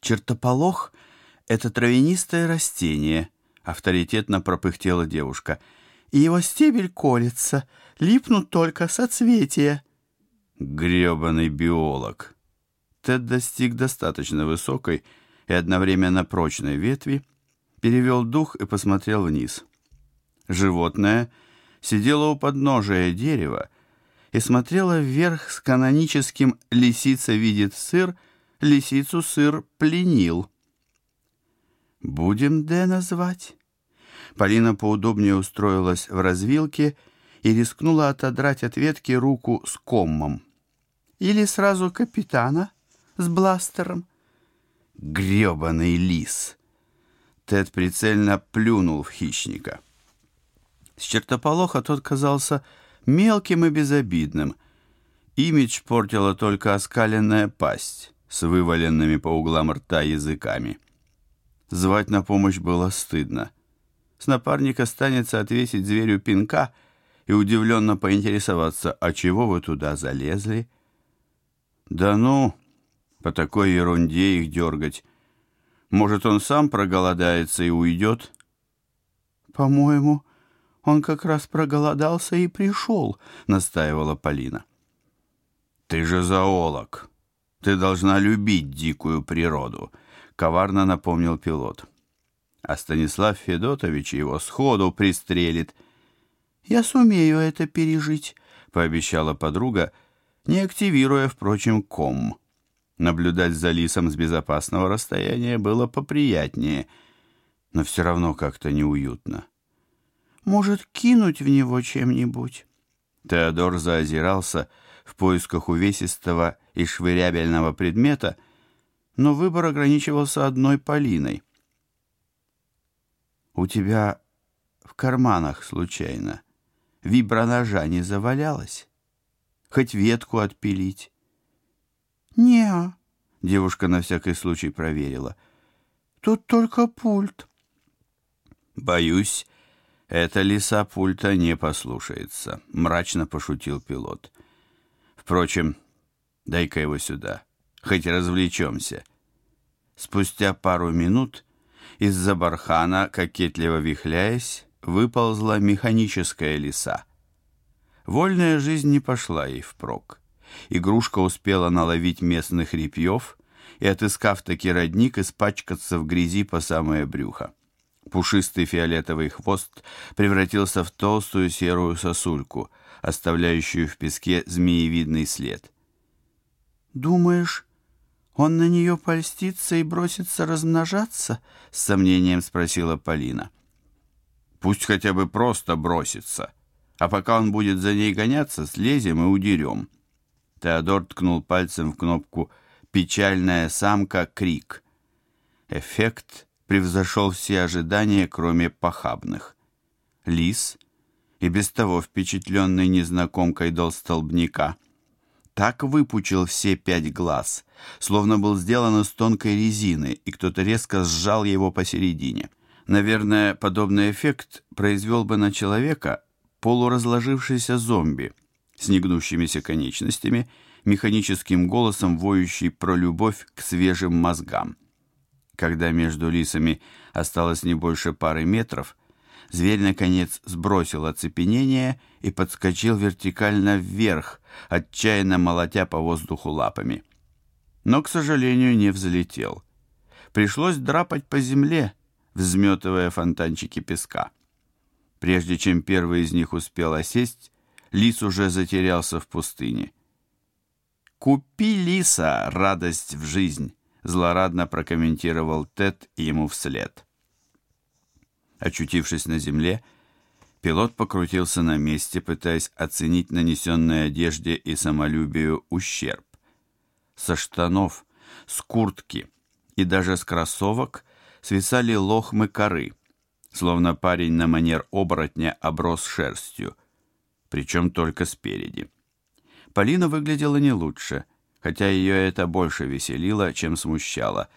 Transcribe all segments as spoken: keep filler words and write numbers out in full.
Чертополох — это травянистое растение, авторитетно пропыхтела девушка. И его стебель колется, липнут только соцветия. Грёбаный биолог. Тед достиг достаточно высокой и одновременно прочной ветви, перевел дух и посмотрел вниз. Животное сидело у подножия дерева и смотрело вверх с каноническим «лисица видит сыр», «лисицу сыр пленил». «Будем Дэна звать?» Полина поудобнее устроилась в развилке и рискнула отодрать от ветки руку с коммом. «Или сразу капитана с бластером?» «Грёбаный лис!» Тед прицельно плюнул в хищника. С чертополоха тот казался мелким и безобидным. Имидж портила только оскаленная пасть с вываленными по углам рта языками. Звать на помощь было стыдно. С напарника станется отвесить зверю пинка и удивленно поинтересоваться, а чего вы туда залезли? Да ну, по такой ерунде их дергать. Может, он сам проголодается и уйдет? По-моему, он как раз проголодался и пришел, настаивала Полина. Ты же зоолог. Ты должна любить дикую природу, коварно напомнил пилот. А Станислав Федотович его сходу пристрелит. Я сумею это пережить, пообещала подруга, не активируя, впрочем, ком. Наблюдать за лисом с безопасного расстояния было поприятнее, но все равно как-то неуютно. Может, кинуть в него чем-нибудь? Теодор заозирался в поисках увесистого и швырябельного предмета, но выбор ограничивался одной Полиной. «У тебя в карманах, случайно, виброножа не завалялось? Хоть ветку отпилить?» «Не-а», девушка на всякий случай проверила. «Тут только пульт». «Боюсь, эта лиса пульта не послушается», — мрачно пошутил пилот. «Впрочем, дай-ка его сюда, хоть развлечемся». Спустя пару минут из-за бархана, кокетливо вихляясь, выползла механическая лиса. Вольная жизнь не пошла ей впрок. Игрушка успела наловить местных репьев и, отыскав таки родник, испачкаться в грязи по самое брюхо. Пушистый фиолетовый хвост превратился в толстую серую сосульку, оставляющую в песке змеевидный след. «Думаешь, он на нее польстится и бросится размножаться?» — с сомнением спросила Полина. «Пусть хотя бы просто бросится, а пока он будет за ней гоняться, слезем и удерем». Теодор ткнул пальцем в кнопку «Печальная самка. Крик». Эффект превзошел все ожидания, кроме похабных. Лис, и без того впечатленный незнакомкой до столбняка, так выпучил все пять глаз, словно был сделан из тонкой резины, и кто-то резко сжал его посередине. Наверное, подобный эффект произвел бы на человека полуразложившийся зомби с негнущимися конечностями, механическим голосом воющий про любовь к свежим мозгам. Когда между лисами осталось не больше пары метров, зверь, наконец, сбросил оцепенение и подскочил вертикально вверх, отчаянно молотя по воздуху лапами. Но, к сожалению, не взлетел. Пришлось драпать по земле, взметывая фонтанчики песка. Прежде чем первый из них успел осесть, лис уже затерялся в пустыне. «Купи лиса, радость в жизнь!» — злорадно прокомментировал Тед ему вслед. Очутившись на земле, пилот покрутился на месте, пытаясь оценить нанесенной одежде и самолюбию ущерб. Со штанов, с куртки и даже с кроссовок свисали лохмы коры, словно парень на манер оборотня оброс шерстью, причем только спереди. Полина выглядела не лучше, хотя ее это больше веселило, чем смущало.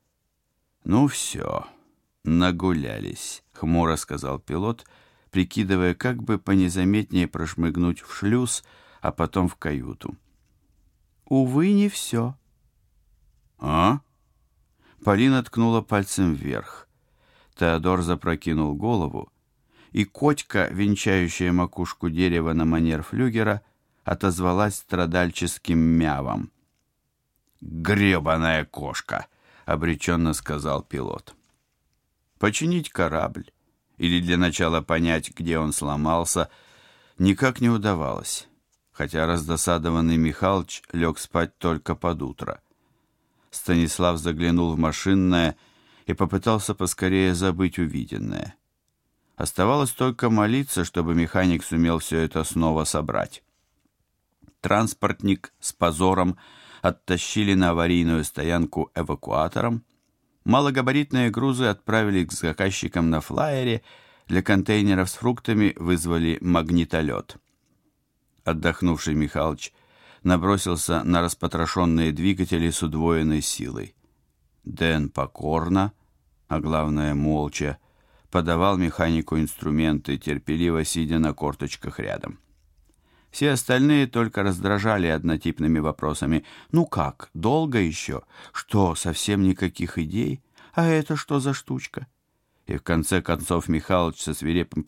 «Ну все, нагулялись», — хмуро сказал пилот, прикидывая, как бы понезаметнее прошмыгнуть в шлюз, а потом в каюту. «Увы, не все». «А?» Полина ткнула пальцем вверх. Теодор запрокинул голову, и котька, венчающая макушку дерева на манер флюгера, отозвалась страдальческим мявом. «Гребаная кошка!» — обреченно сказал пилот. Починить корабль или для начала понять, где он сломался, никак не удавалось, хотя раздосадованный Михалыч лег спать только под утро. Станислав заглянул в машинное и попытался поскорее забыть увиденное. Оставалось только молиться, чтобы механик сумел все это снова собрать. Транспортник с позором оттащили на аварийную стоянку эвакуатором. Малогабаритные грузы отправили к заказчикам на флайере, для контейнеров с фруктами вызвали магнитолет. Отдохнувший Михалыч набросился на распотрошенные двигатели с удвоенной силой. Дэн покорно, а главное молча, подавал механику инструменты, терпеливо сидя на корточках рядом. Все остальные только раздражали однотипными вопросами. «Ну как? Долго еще? Что, совсем никаких идей? А это что за штучка?» И в конце концов Михалыч со свирепым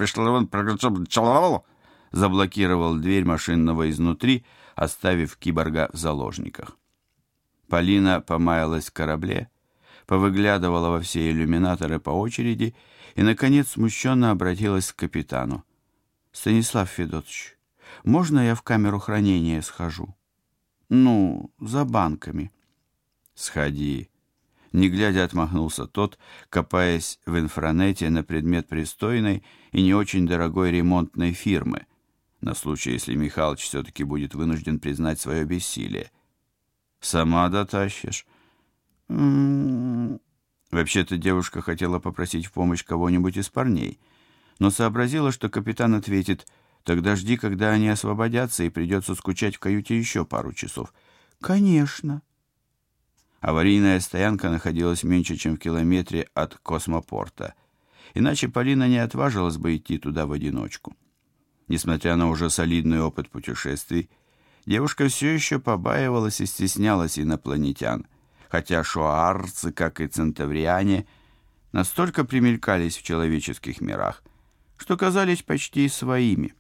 заблокировал дверь машинного изнутри, оставив киборга в заложниках. Полина помаялась в корабле, повыглядывала во все иллюминаторы по очереди и, наконец, смущенно обратилась к капитану. «Станислав Федотович, можно я в камеру хранения схожу? Ну, за банками». «Сходи». Не глядя отмахнулся тот, копаясь в инфранете на предмет пристойной и не очень дорогой ремонтной фирмы, на случай, если Михалыч все-таки будет вынужден признать свое бессилие. «Сама дотащишь?» «М-м-м...» Вообще-то девушка хотела попросить в помощь кого-нибудь из парней, но сообразила, что капитан ответит: «Тогда жди, когда они освободятся, и придется скучать в каюте еще пару часов». «Конечно». Аварийная стоянка находилась меньше, чем в километре от космопорта, иначе Полина не отважилась бы идти туда в одиночку. Несмотря на уже солидный опыт путешествий, девушка все еще побаивалась и стеснялась инопланетян, хотя шоарцы, как и центавриане, настолько примелькались в человеческих мирах, что казались почти своими.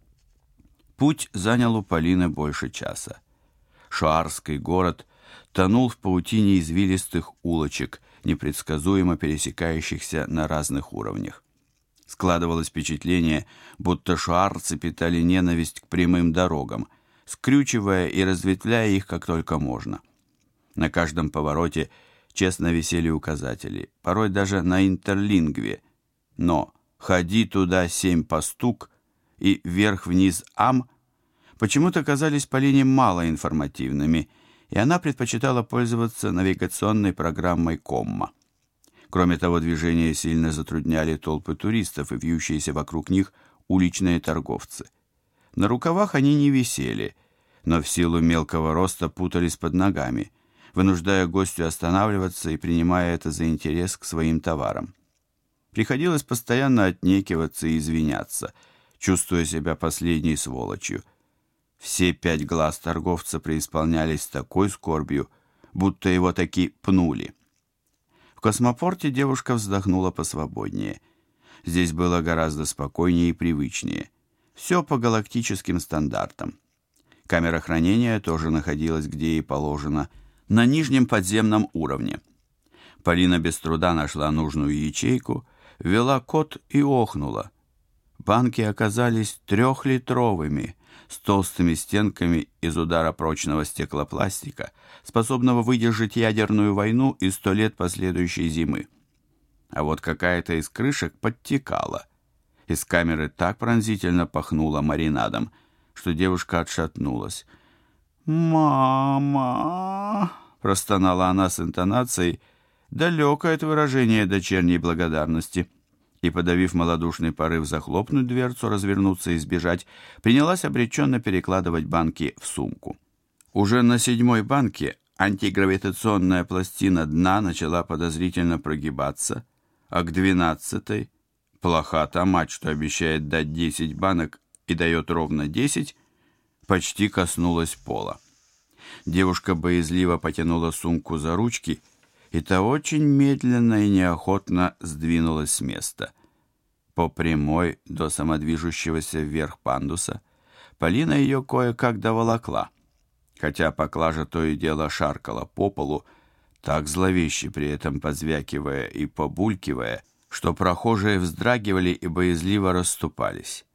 Путь занял у Полины больше часа. Шоарский город тонул в паутине извилистых улочек, непредсказуемо пересекающихся на разных уровнях. Складывалось впечатление, будто шоарцы питали ненависть к прямым дорогам, скрючивая и разветвляя их как только можно. На каждом повороте честно висели указатели, порой даже на интерлингве, но «ходи туда семь по стук» и «вверх-вниз ам» почему-то казались Полине мало информативными, и она предпочитала пользоваться навигационной программой «Комма». Кроме того, движение сильно затрудняли толпы туристов и вьющиеся вокруг них уличные торговцы. На рукавах они не висели, но в силу мелкого роста путались под ногами, вынуждая гостю останавливаться и принимая это за интерес к своим товарам. Приходилось постоянно отнекиваться и извиняться, чувствуя себя последней сволочью. Все пять глаз торговца преисполнялись такой скорбью, будто его таки пнули. В космопорте девушка вздохнула посвободнее. Здесь было гораздо спокойнее и привычнее. Все по галактическим стандартам. Камера хранения тоже находилась где и положено, на нижнем подземном уровне. Полина без труда нашла нужную ячейку, ввела код и охнула. Банки оказались трехлитровыми, с толстыми стенками из ударопрочного стеклопластика, способного выдержать ядерную войну и сто лет последующей зимы. А вот какая-то из крышек подтекала. Из камеры так пронзительно пахнуло маринадом, что девушка отшатнулась. «Мама!» — простонала она с интонацией, далекой от выражения дочерней благодарности, и, подавив малодушный порыв захлопнуть дверцу, развернуться и сбежать, принялась обреченно перекладывать банки в сумку. Уже на седьмой банке антигравитационная пластина дна начала подозрительно прогибаться, а к двенадцатой, плоха та мать, что обещает дать десять банок и дает ровно десять, почти коснулась пола. Девушка боязливо потянула сумку за ручки и та очень медленно и неохотно сдвинулась с места. По прямой до самодвижущегося вверх пандуса Полина ее кое-как доволокла, хотя поклажа то и дело шаркала по полу, так зловеще при этом позвякивая и побулькивая, что прохожие вздрагивали и боязливо расступались.